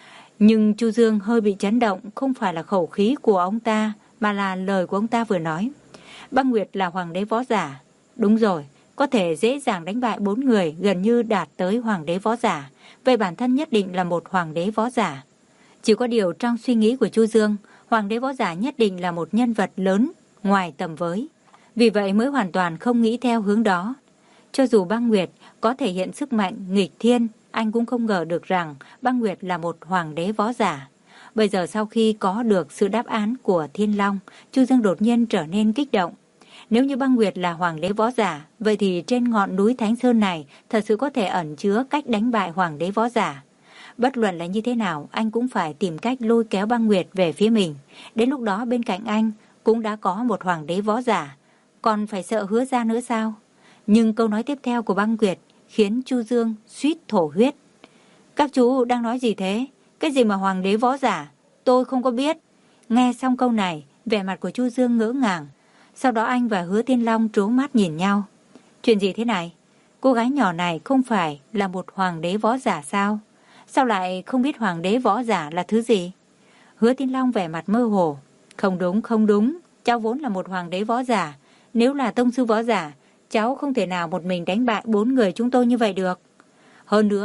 Nhưng Chu Dương hơi bị chấn động, không phải là khẩu khí của ông ta, mà là lời của ông ta vừa nói. Băng Nguyệt là hoàng đế võ giả. Đúng rồi, có thể dễ dàng đánh bại bốn người gần như đạt tới hoàng đế võ giả. Vậy bản thân nhất định là một hoàng đế võ giả. Chỉ có điều trong suy nghĩ của Chu Dương, hoàng đế võ giả nhất định là một nhân vật lớn, ngoài tầm với. Vì vậy mới hoàn toàn không nghĩ theo hướng đó. Cho dù Băng Nguyệt có thể hiện sức mạnh nghịch thiên, anh cũng không ngờ được rằng Băng Nguyệt là một hoàng đế võ giả. Bây giờ sau khi có được sự đáp án của Thiên Long, Chu Dương đột nhiên trở nên kích động. Nếu như Băng Nguyệt là hoàng đế võ giả, vậy thì trên ngọn núi Thánh Sơn này thật sự có thể ẩn chứa cách đánh bại hoàng đế võ giả. Bất luận là như thế nào, anh cũng phải tìm cách lôi kéo Băng Nguyệt về phía mình. Đến lúc đó bên cạnh anh cũng đã có một hoàng đế võ giả. Còn phải sợ Hứa gia nữa sao? Nhưng câu nói tiếp theo của Băng Nguyệt khiến Chu Dương suýt thổ huyết. Các chú đang nói gì thế? Cái gì mà hoàng đế võ giả? Tôi không có biết. Nghe xong câu này, vẻ mặt của Chu Dương ngỡ ngàng. Sau đó anh và Hứa Thiên Long trố mắt nhìn nhau. Chuyện gì thế này? Cô gái nhỏ này không phải là một hoàng đế võ giả sao? Sao lại không biết hoàng đế võ giả là thứ gì? Hứa Thiên Long vẻ mặt mơ hồ. Không đúng, không đúng. Cháu vốn là một hoàng đế võ giả. Nếu là tông sư võ giả, cháu không thể nào một mình đánh bại bốn người chúng tôi như vậy được. Hơn nữa,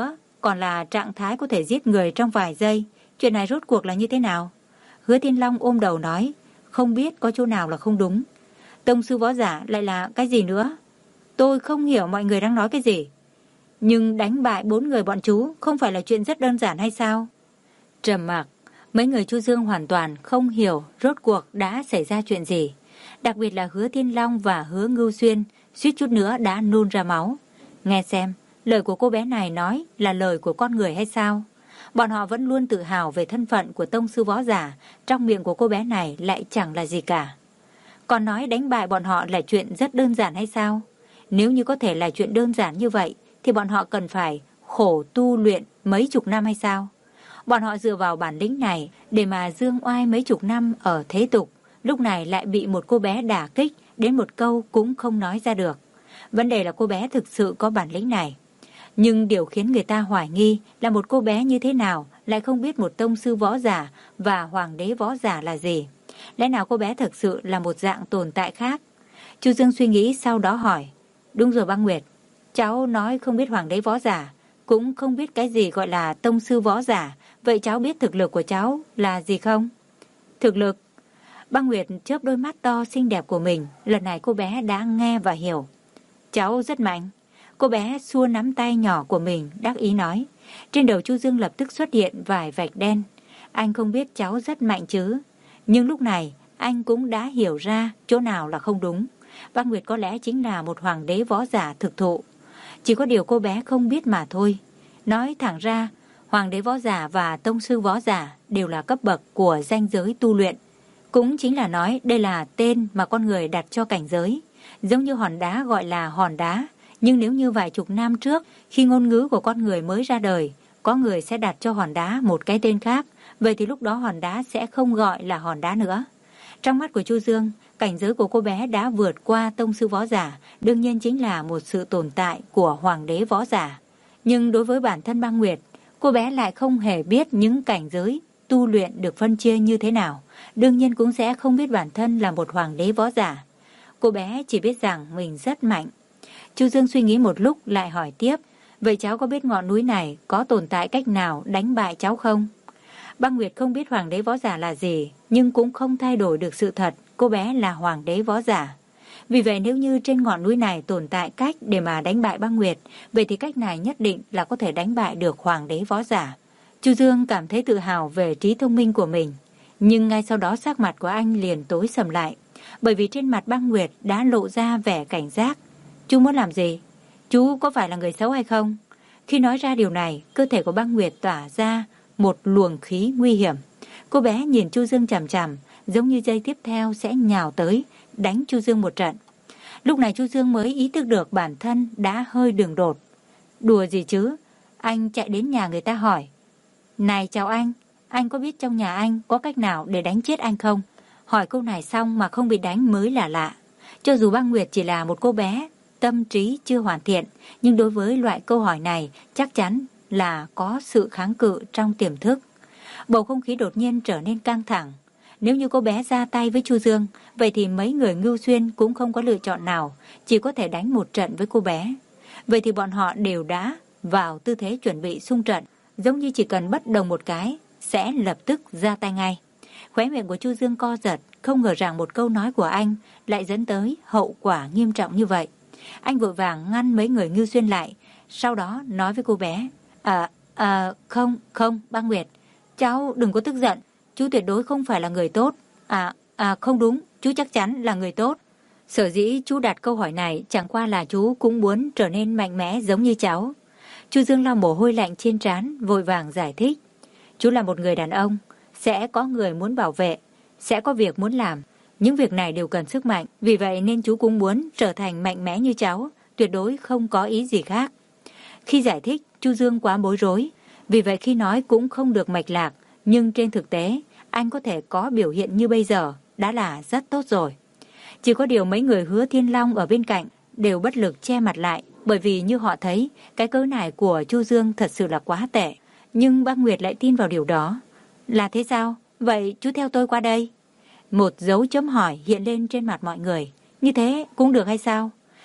còn là trạng thái có thể giết người trong vài giây. Chuyện này rốt cuộc là như thế nào? Hứa Thiên Long ôm đầu nói, không biết có chỗ nào là không đúng. Tông sư võ giả lại là cái gì nữa? Tôi không hiểu mọi người đang nói cái gì. Nhưng đánh bại bốn người bọn chú không phải là chuyện rất đơn giản hay sao? Trầm mặc, mấy người Chu Dương hoàn toàn không hiểu rốt cuộc đã xảy ra chuyện gì. Đặc biệt là Hứa Thiên Long và Hứa Ngưu Xuyên suýt chút nữa đã nôn ra máu. Nghe xem, lời của cô bé này nói là lời của con người hay sao? Bọn họ vẫn luôn tự hào về thân phận của tông sư võ giả, trong miệng của cô bé này lại chẳng là gì cả. Còn nói đánh bại bọn họ là chuyện rất đơn giản hay sao? Nếu như có thể là chuyện đơn giản như vậy, thì bọn họ cần phải khổ tu luyện mấy chục năm hay sao? Bọn họ dựa vào bản lĩnh này để mà dương oai mấy chục năm ở thế tục, lúc này lại bị một cô bé đả kích đến một câu cũng không nói ra được. Vấn đề là cô bé thực sự có bản lĩnh này. Nhưng điều khiến người ta hoài nghi là một cô bé như thế nào lại không biết một tông sư võ giả và hoàng đế võ giả là gì. Lẽ nào cô bé thực sự là một dạng tồn tại khác? Chu Dương suy nghĩ sau đó hỏi. Đúng rồi băng Nguyệt, cháu nói không biết hoàng đế võ giả, cũng không biết cái gì gọi là tông sư võ giả. Vậy cháu biết thực lực của cháu là gì không? Thực lực? Băng Nguyệt chớp đôi mắt to xinh đẹp của mình. Lần này cô bé đã nghe và hiểu. Cháu rất mạnh. Cô bé xua nắm tay nhỏ của mình, đắc ý nói. Trên đầu Chu Dương lập tức xuất hiện vài vạch đen. Anh không biết cháu rất mạnh chứ? Nhưng lúc này anh cũng đã hiểu ra chỗ nào là không đúng. Băng Nguyệt có lẽ chính là một hoàng đế võ giả thực thụ. Chỉ có điều cô bé không biết mà thôi. Nói thẳng ra, hoàng đế võ giả và tông sư võ giả đều là cấp bậc của ranh giới tu luyện. Cũng chính là nói đây là tên mà con người đặt cho cảnh giới. Giống như hòn đá gọi là hòn đá. Nhưng nếu như vài chục năm trước, khi ngôn ngữ của con người mới ra đời, có người sẽ đặt cho hòn đá một cái tên khác, vậy thì lúc đó hòn đá sẽ không gọi là hòn đá nữa. Trong mắt của Chu Dương, cảnh giới của cô bé đã vượt qua tông sư võ giả, đương nhiên chính là một sự tồn tại của hoàng đế võ giả. Nhưng đối với bản thân Băng Nguyệt, cô bé lại không hề biết những cảnh giới tu luyện được phân chia như thế nào, đương nhiên cũng sẽ không biết bản thân là một hoàng đế võ giả. Cô bé chỉ biết rằng mình rất mạnh. Chu Dương suy nghĩ một lúc lại hỏi tiếp, vậy cháu có biết ngọn núi này có tồn tại cách nào đánh bại cháu không? Băng Nguyệt không biết hoàng đế võ giả là gì, nhưng cũng không thay đổi được sự thật cô bé là hoàng đế võ giả. Vì vậy nếu như trên ngọn núi này tồn tại cách để mà đánh bại Băng Nguyệt, vậy thì cách này nhất định là có thể đánh bại được hoàng đế võ giả. Chu Dương cảm thấy tự hào về trí thông minh của mình, nhưng ngay sau đó sắc mặt của anh liền tối sầm lại, bởi vì trên mặt Băng Nguyệt đã lộ ra vẻ cảnh giác. Chú muốn làm gì? Chú có phải là người xấu hay không? Khi nói ra điều này, cơ thể của Băng Nguyệt tỏa ra một luồng khí nguy hiểm. Cô bé nhìn Chu Dương chằm chằm, giống như giây tiếp theo sẽ nhào tới, đánh Chu Dương một trận. Lúc này Chu Dương mới ý thức được bản thân đã hơi đường đột. Đùa gì chứ? Anh chạy đến nhà người ta hỏi. Này chào anh, anh có biết trong nhà anh có cách nào để đánh chết anh không? Hỏi câu này xong mà không bị đánh mới là lạ. Cho dù Băng Nguyệt chỉ là một cô bé, tâm trí chưa hoàn thiện, nhưng đối với loại câu hỏi này chắc chắn là có sự kháng cự trong tiềm thức. Bầu không khí đột nhiên trở nên căng thẳng. Nếu như cô bé ra tay với Chu Dương, vậy thì mấy người Ngưu Xuyên cũng không có lựa chọn nào, chỉ có thể đánh một trận với cô bé. Vậy thì bọn họ đều đã vào tư thế chuẩn bị xung trận, giống như chỉ cần bất đồng một cái, sẽ lập tức ra tay ngay. Khóe miệng của Chu Dương co giật, không ngờ rằng một câu nói của anh lại dẫn tới hậu quả nghiêm trọng như vậy. Anh vội vàng ngăn mấy người Ngưu Xuyên lại, sau đó nói với cô bé, À, à, không, không, Băng Nguyệt, cháu đừng có tức giận, chú tuyệt đối không phải là người tốt. À, à, không đúng, chú chắc chắn là người tốt. Sở dĩ chú đặt câu hỏi này chẳng qua là chú cũng muốn trở nên mạnh mẽ giống như cháu. Chu Dương lau mồ hôi lạnh trên trán, vội vàng giải thích. Chú là một người đàn ông, sẽ có người muốn bảo vệ, sẽ có việc muốn làm. Những việc này đều cần sức mạnh, vì vậy nên chú cũng muốn trở thành mạnh mẽ như cháu, tuyệt đối không có ý gì khác. Khi giải thích, Chu Dương quá bối rối, vì vậy khi nói cũng không được mạch lạc, nhưng trên thực tế, anh có thể có biểu hiện như bây giờ, đã là rất tốt rồi. Chỉ có điều mấy người Hứa Thiên Long ở bên cạnh đều bất lực che mặt lại, bởi vì như họ thấy, cái cớ này của Chu Dương thật sự là quá tệ. Nhưng Băng Nguyệt lại tin vào điều đó. Là thế sao? Vậy chú theo tôi qua đây. Một dấu chấm hỏi hiện lên trên mặt mọi người. Như thế cũng được hay sao?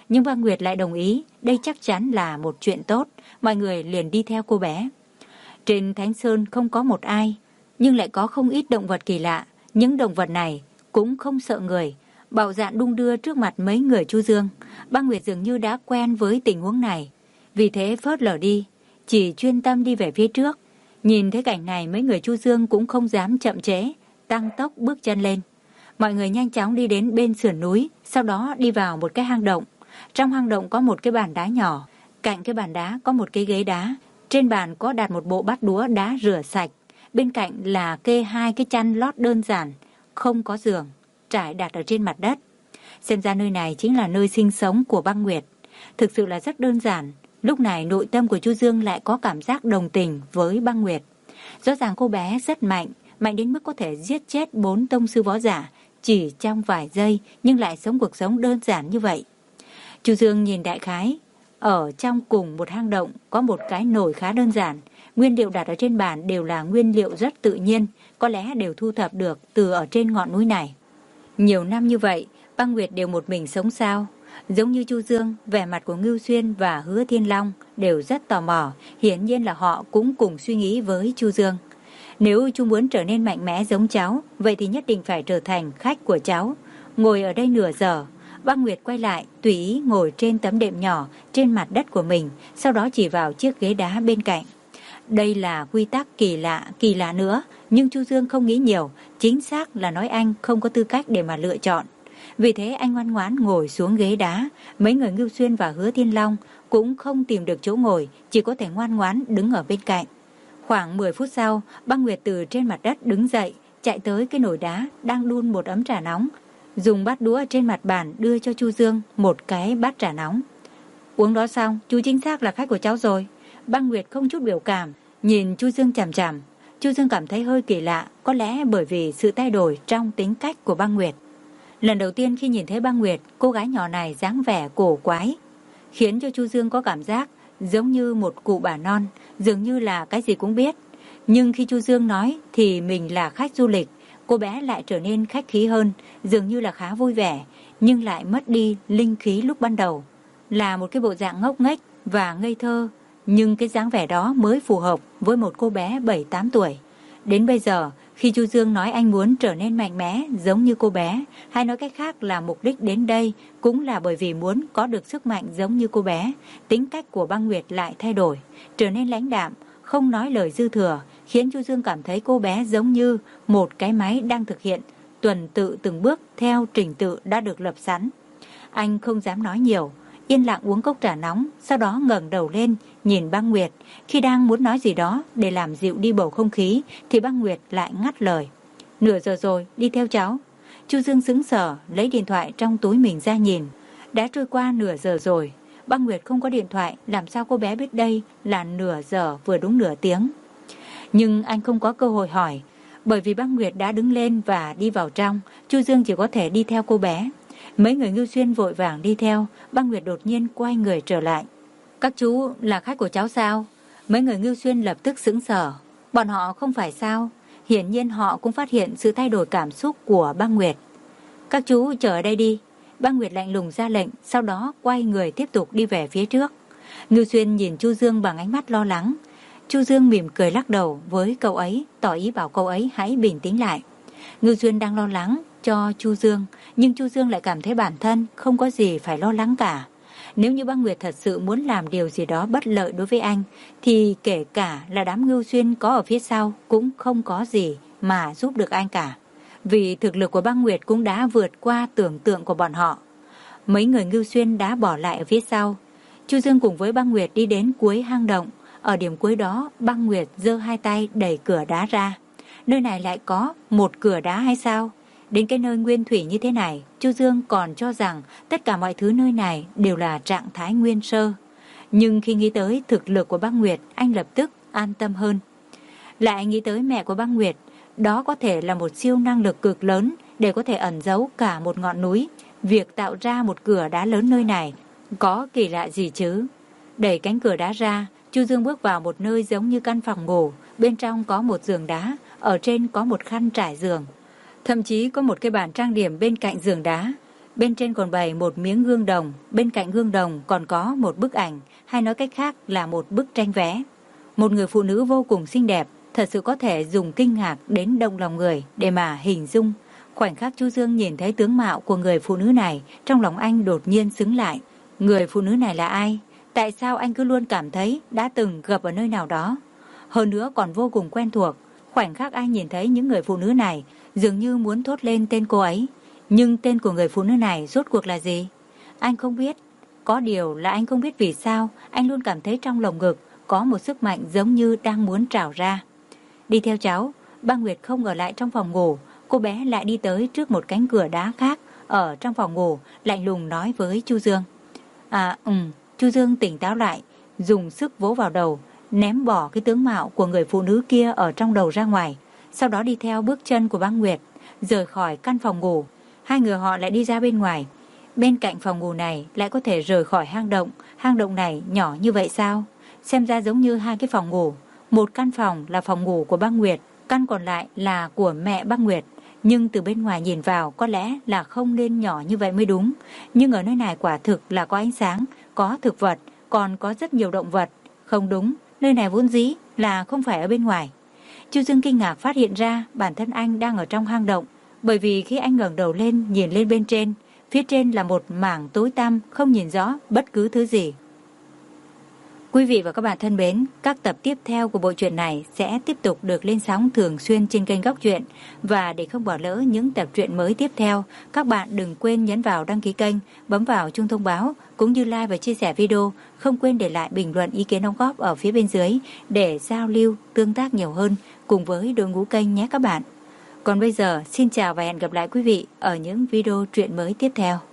Nhưng Băng Nguyệt lại đồng ý, đây chắc chắn là một chuyện tốt, mọi người liền đi theo cô bé. Trên Thánh Sơn không có một ai, nhưng lại có không ít động vật kỳ lạ. Những động vật này cũng không sợ người, bạo dạn đung đưa trước mặt mấy người Chu Dương. Băng Nguyệt dường như đã quen với tình huống này, vì thế phớt lờ đi, chỉ chuyên tâm đi về phía trước. Nhìn thấy cảnh này, mấy người Chu Dương cũng không dám chậm trễ, tăng tốc bước chân lên. Mọi người nhanh chóng đi đến bên sườn núi, sau đó đi vào một cái hang động. Trong hang động có một cái bàn đá nhỏ, cạnh cái bàn đá có một cái ghế đá. Trên bàn có đặt một bộ bát đũa đá rửa sạch, bên cạnh là kê hai cái chăn lót đơn giản, không có giường, trải đặt ở trên mặt đất. Xem ra nơi này chính là nơi sinh sống của Băng Nguyệt. Thực sự là rất đơn giản. Lúc này nội tâm của Chu Dương lại có cảm giác đồng tình với Băng Nguyệt. Rõ ràng cô bé rất mạnh, mạnh đến mức có thể giết chết bốn tông sư võ giả chỉ trong vài giây, nhưng lại sống cuộc sống đơn giản như vậy. Chu Dương nhìn đại khái, ở trong cùng một hang động có một cái nồi khá đơn giản, nguyên liệu đặt ở trên bàn đều là nguyên liệu rất tự nhiên, có lẽ đều thu thập được từ ở trên ngọn núi này. Nhiều năm như vậy, Băng Nguyệt đều một mình sống sao? Giống như Chu Dương, vẻ mặt của Ngưu Xuyên và Hứa Thiên Long đều rất tò mò, hiển nhiên là họ cũng cùng suy nghĩ với Chu Dương. Nếu chú muốn trở nên mạnh mẽ giống cháu, vậy thì nhất định phải trở thành khách của cháu. Ngồi ở đây nửa giờ, Băng Nguyệt quay lại, tùy ý ngồi trên tấm đệm nhỏ trên mặt đất của mình, sau đó chỉ vào chiếc ghế đá bên cạnh. Đây là quy tắc kỳ lạ, kỳ lạ nữa, nhưng Chu Dương không nghĩ nhiều, chính xác là nói anh không có tư cách để mà lựa chọn. Vì thế anh ngoan ngoãn ngồi xuống ghế đá, mấy người Ngưu Xuyên và Hứa Thiên Long cũng không tìm được chỗ ngồi, chỉ có thể ngoan ngoãn đứng ở bên cạnh. Khoảng mười phút sau, Băng Nguyệt từ trên mặt đất đứng dậy, chạy tới cái nồi đá đang đun một ấm trà nóng, dùng bát đũa trên mặt bàn đưa cho Chu Dương một cái bát trà nóng. Uống đó xong, chú chính xác là khách của cháu rồi. Băng Nguyệt không chút biểu cảm, nhìn Chu Dương chằm chằm. Chu Dương cảm thấy hơi kỳ lạ, có lẽ bởi vì sự thay đổi trong tính cách của Băng Nguyệt. Lần đầu tiên khi nhìn thấy Băng Nguyệt, cô gái nhỏ này dáng vẻ cổ quái, khiến cho Chu Dương có cảm giác giống như một cụ bà non, dường như là cái gì cũng biết. Nhưng khi Chu Dương nói thì mình là khách du lịch, cô bé lại trở nên khách khí hơn, dường như là khá vui vẻ, nhưng lại mất đi linh khí lúc ban đầu. Là một cái bộ dạng ngốc nghếch và ngây thơ, nhưng cái dáng vẻ đó mới phù hợp với một cô bé bảy tám tuổi. Đến bây giờ, khi Chu Dương nói anh muốn trở nên mạnh mẽ giống như cô bé, hay nói cách khác là mục đích đến đây cũng là bởi vì muốn có được sức mạnh giống như cô bé, tính cách của Băng Nguyệt lại thay đổi, trở nên lãnh đạm, không nói lời dư thừa, khiến Chu Dương cảm thấy cô bé giống như một cái máy đang thực hiện tuần tự từng bước theo trình tự đã được lập sẵn. Anh không dám nói nhiều, yên lặng uống cốc trà nóng, sau đó ngẩng đầu lên nhìn Băng Nguyệt. Khi đang muốn nói gì đó để làm dịu đi bầu không khí thì Băng Nguyệt lại ngắt lời. Nửa giờ rồi, đi theo cháu. Chu Dương sững sờ, lấy điện thoại trong túi mình ra nhìn. Đã trôi qua nửa giờ rồi, Băng Nguyệt không có điện thoại, làm sao cô bé biết đây là nửa giờ vừa đúng nửa tiếng. Nhưng anh không có cơ hội hỏi, bởi vì Băng Nguyệt đã đứng lên và đi vào trong. Chu Dương chỉ có thể đi theo cô bé. Mấy người Ngưu Xuyên vội vàng đi theo. Băng Nguyệt đột nhiên quay người trở lại. Các chú là khách của cháu sao? Mấy người Ngưu Xuyên lập tức sững sờ. Bọn họ không phải sao? Hiển nhiên họ cũng phát hiện sự thay đổi cảm xúc của Băng Nguyệt. Các chú chờ ở đây đi. Băng Nguyệt lạnh lùng ra lệnh, sau đó quay người tiếp tục đi về phía trước. Ngưu Xuyên nhìn Chu Dương bằng ánh mắt lo lắng. Chu Dương mỉm cười lắc đầu với cậu ấy, tỏ ý bảo cậu ấy hãy bình tĩnh lại. Ngưu Xuyên đang lo lắng cho Chu Dương, nhưng Chu Dương lại cảm thấy bản thân không có gì phải lo lắng cả. Nếu như Băng Nguyệt thật sự muốn làm điều gì đó bất lợi đối với anh, thì kể cả là đám Ngưu Xuyên có ở phía sau cũng không có gì mà giúp được anh cả. Vì thực lực của Băng Nguyệt cũng đã vượt qua tưởng tượng của bọn họ. Mấy người Ngưu Xuyên đã bỏ lại ở phía sau. Chu Dương cùng với Băng Nguyệt đi đến cuối hang động. Ở điểm cuối đó, Băng Nguyệt giơ hai tay đẩy cửa đá ra. Nơi này lại có một cửa đá hay sao? Đến cái nơi nguyên thủy như thế này, Chu Dương còn cho rằng tất cả mọi thứ nơi này đều là trạng thái nguyên sơ. Nhưng khi nghĩ tới thực lực của Băng Nguyệt, anh lập tức an tâm hơn. Lại nghĩ tới mẹ của Băng Nguyệt, đó có thể là một siêu năng lực cực lớn để có thể ẩn giấu cả một ngọn núi. Việc tạo ra một cửa đá lớn nơi này có kỳ lạ gì chứ? Đẩy cánh cửa đá ra, Chu Dương bước vào một nơi giống như căn phòng ngủ. Bên trong có một giường đá, ở trên có một khăn trải giường. Thậm chí có một cái bàn trang điểm bên cạnh giường đá. Bên trên còn bày một miếng gương đồng, bên cạnh gương đồng còn có một bức ảnh, hay nói cách khác là một bức tranh vẽ. Một người phụ nữ vô cùng xinh đẹp, thật sự có thể dùng kinh ngạc đến động lòng người để mà hình dung. Khoảnh khắc Chu Dương nhìn thấy tướng mạo của người phụ nữ này, trong lòng anh đột nhiên sững lại. Người phụ nữ này là ai? Tại sao anh cứ luôn cảm thấy đã từng gặp ở nơi nào đó? Hơn nữa còn vô cùng quen thuộc. Khoảnh khắc anh nhìn thấy những người phụ nữ này, dường như muốn thốt lên tên cô ấy. Nhưng tên của người phụ nữ này rốt cuộc là gì? Anh không biết. Có điều là anh không biết vì sao anh luôn cảm thấy trong lồng ngực có một sức mạnh giống như đang muốn trào ra. Đi theo cháu, Băng Nguyệt không ở lại trong phòng ngủ. Cô bé lại đi tới trước một cánh cửa đá khác ở trong phòng ngủ, lạnh lùng nói với Chu Dương. À ừm, Chu Dương tỉnh táo lại, dùng sức vỗ vào đầu, ném bỏ cái tướng mạo của người phụ nữ kia ở trong đầu ra ngoài. Sau đó đi theo bước chân của Băng Nguyệt, rời khỏi căn phòng ngủ. Hai người họ lại đi ra bên ngoài. Bên cạnh phòng ngủ này lại có thể rời khỏi hang động. Hang động này nhỏ như vậy sao? Xem ra giống như hai cái phòng ngủ. Một căn phòng là phòng ngủ của Băng Nguyệt, căn còn lại là của mẹ Băng Nguyệt. Nhưng từ bên ngoài nhìn vào có lẽ là không nên nhỏ như vậy mới đúng. Nhưng ở nơi này quả thực là có ánh sáng, có thực vật, còn có rất nhiều động vật. Không đúng, nơi này vốn dĩ là không phải ở bên ngoài. Chu Dương kinh ngạc phát hiện ra bản thân anh đang ở trong hang động. Bởi vì khi anh ngẩng đầu lên nhìn lên bên trên, phía trên là một mảng tối tăm, không nhìn rõ bất cứ thứ gì. Quý vị và các bạn thân mến, các tập tiếp theo của bộ truyện này sẽ tiếp tục được lên sóng thường xuyên trên kênh Góc Truyện. Và để không bỏ lỡ những tập truyện mới tiếp theo, các bạn đừng quên nhấn vào đăng ký kênh, bấm vào chuông thông báo, cũng như like và chia sẻ video. Không quên để lại bình luận ý kiến đóng góp ở phía bên dưới để giao lưu, tương tác nhiều hơn cùng với đội ngũ kênh nhé các bạn. Còn bây giờ, xin chào và hẹn gặp lại quý vị ở những video truyện mới tiếp theo.